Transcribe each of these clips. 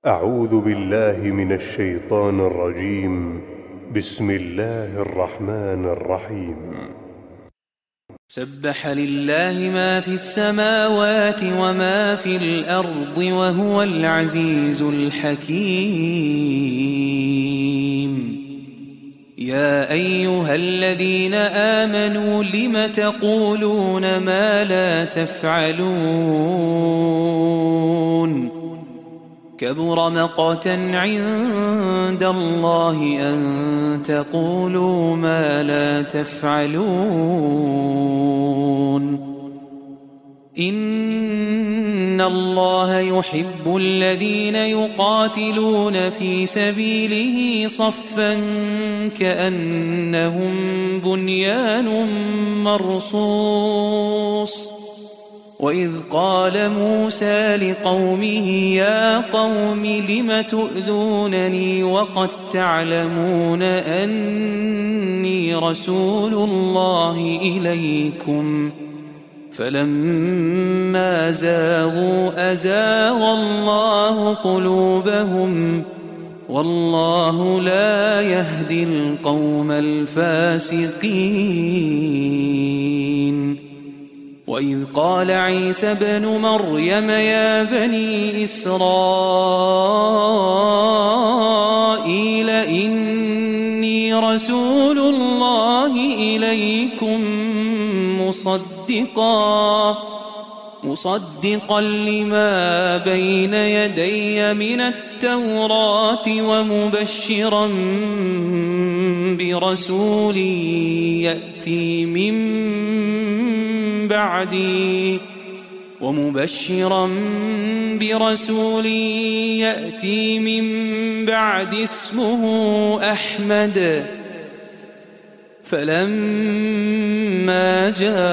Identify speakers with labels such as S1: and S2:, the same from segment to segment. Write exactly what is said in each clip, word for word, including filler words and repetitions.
S1: أعوذ بالله من الشيطان الرجيم. بسم الله الرحمن الرحيم.
S2: سبح لله ما في السماوات وما في الأرض وهو العزيز الحكيم. يا أيها الذين آمنوا لم تقولون ما لا تفعلون؟ كبر مقتا عند الله أن تقولوا ما لا تفعلون. إن الله يحب الذين يقاتلون في سبيله صفا كأنهم بنيان مرصوص. وإذ قال موسى لقومه يا قوم لم تؤذونني وقد تعلمون أني رسول الله إليكم فلما زاغوا أزاغ الله قلوبهم والله لا يهدي القوم الفاسقين. وإذ قال عيسى ابن مريم يا بني إسرائيل إني رسول الله إليكم مصدقا مصدقا لما بين يدي من التوراة ومبشرا برسول يأتي من بعدي ومبشرا برسول يأتي من بعد اسمه أحمد. فلما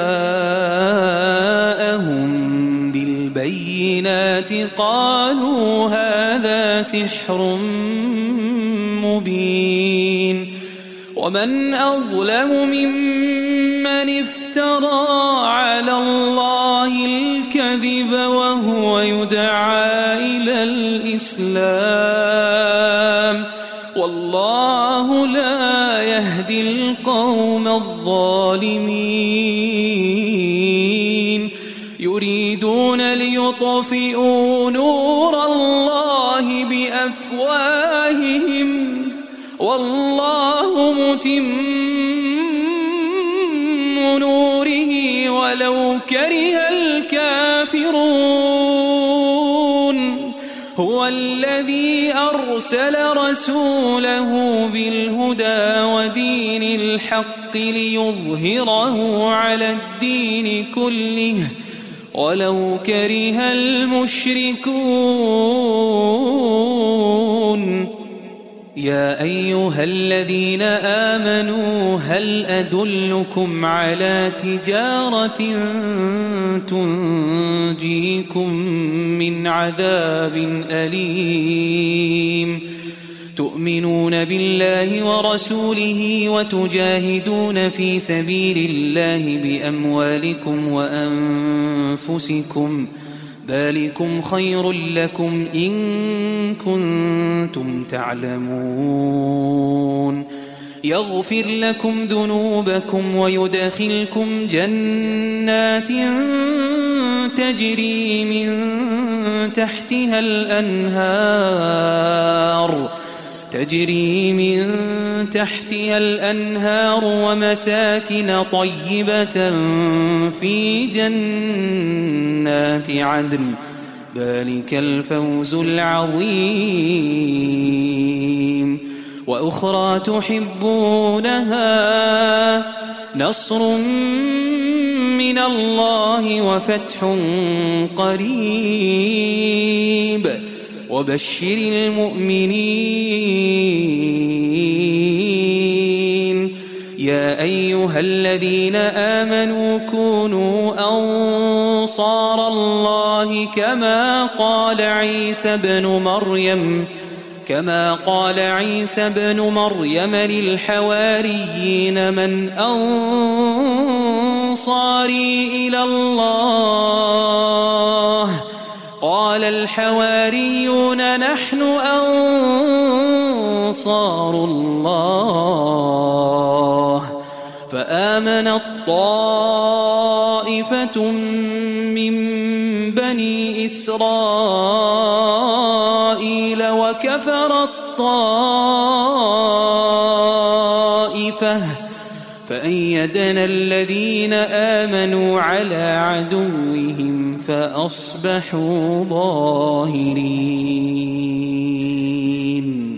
S2: جاءهم بالبينات قالوا هذا سحر مبين. ومن أظلم ممن افترى على الله الكذب وهو يدعى إلى الإسلام والله لا يهدي القوم الظالمين. يريدون ليطفئوا نور الله بأفواههم والله متم نوره ولو كره الكافرون. هو الذي أرسل رسوله بالهدى ودين الحق ليظهره على الدين كله ولو كره المشركون. يا أيها الذين آمنوا هل أدلكم على تجارة تنجيكم من عذاب أليم تؤمنون بالله ورسوله وتجاهدون في سبيل الله بأموالكم وأنفسكم ذلكم خير لكم إن كنتم تعلمون. يغفر لكم ذنوبكم ويدخلكم جنات تجري من تحتها الأنهار تجري من تحتها الأنهار ومساكن طيبة في جنات عدن ذلك الفوز العظيم. وأخرى تحبونها نصر من الله وفتح قريب وبشر المؤمنين. يا أيها الذين آمنوا كونوا أنصار الله كما قال عيسى ابن مريم كما قال عيسى ابن مريم للحواريين من أنصاري إلى الله قال قال الحواريون نحن أنصار الله فآمنت طائفة من بني إسرائيل وكفرت طائفة فأيدنا الذين آمنوا على عدوهم فأصبحوا ظاهرين.